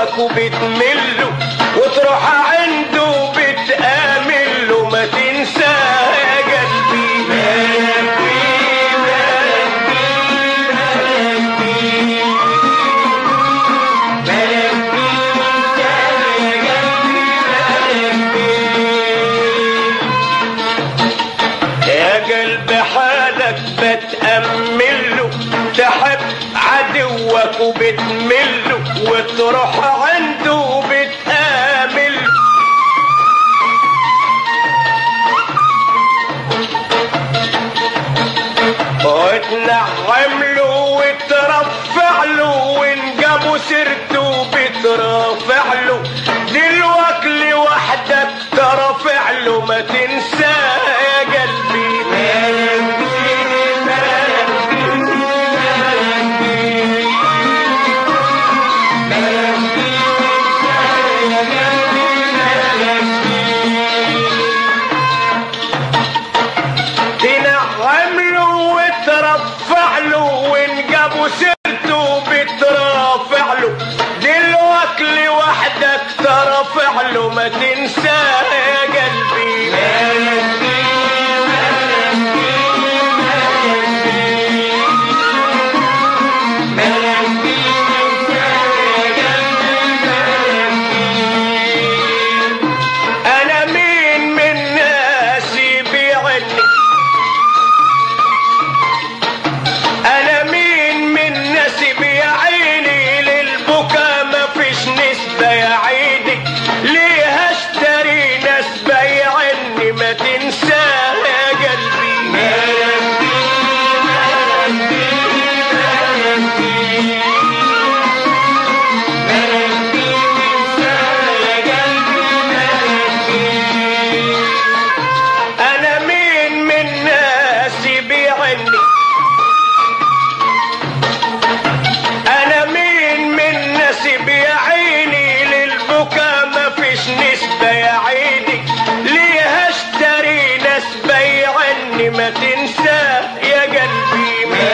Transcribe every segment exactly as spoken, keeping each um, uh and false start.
عدوك وبتمله وتروح عنده وبتآمله ما تنساه يا قلبي. بتأمله تحب عدوك وبتمله وتروح عنده وبتآمله وتنعمله وترفعله وإن جابوا سيرته بترافعله دلوك لوحدك ترافعله ما تنساه يا قلبي. سيرته بترافعله دلوك لوحدك ترافعله ما تنساه يا قلبي. انا مين من الناس يبيعني انا مين من نسب يا عيني للبكا ما فيش نسبة يا عيني ليه اشتري نسبة يعني ما تنساه يا قلبي. انا مين من ناس بيعني انا مين من نسب يا عيني للبكا ما فيش نسبة يا عيني ليه اشتري نسبة يعني ما تنساه يا قلبي.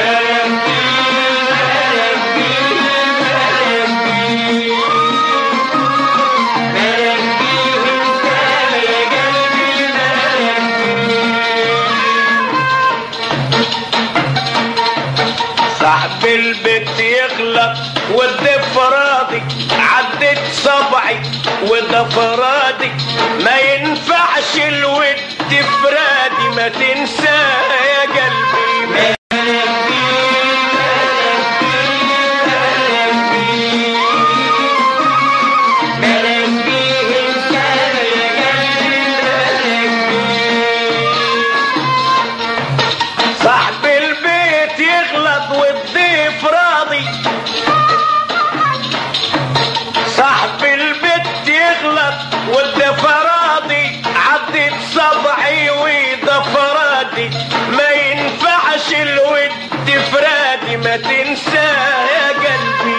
صاحب البيت يغلط والضيف راضي عدت صبعي وده فرادي ما ينفعش الود فرادي ما تنساه يا قلبي. صاحب البيت يغلط والضيف راضي صاحب البيت يغلط والضيف راضي عدت صبعي وده فرادي ما ينفعش الود فرادي ما تنساه يا قلبي.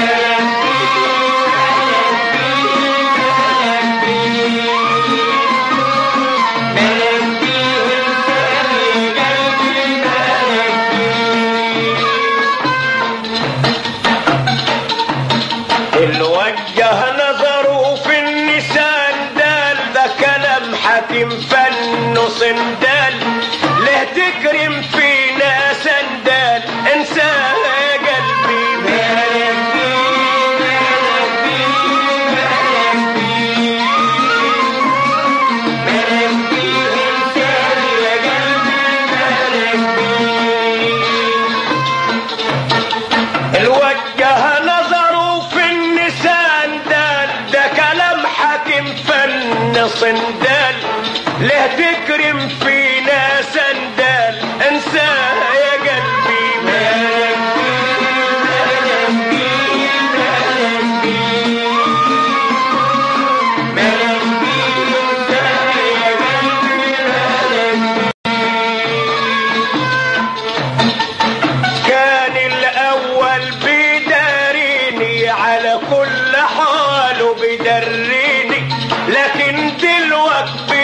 الوجه نظره في النسان دال ده كلام حكيم فن صندال له تكرم فينا سندال انساه يا قلبي. الوجه نظره في النسان دال ده كلام حكيم فن صندال له تكرم فينا سندال انساه يا قلبي. كان الاول بيداريني على كل حاله بيدريني لكن دلوقتي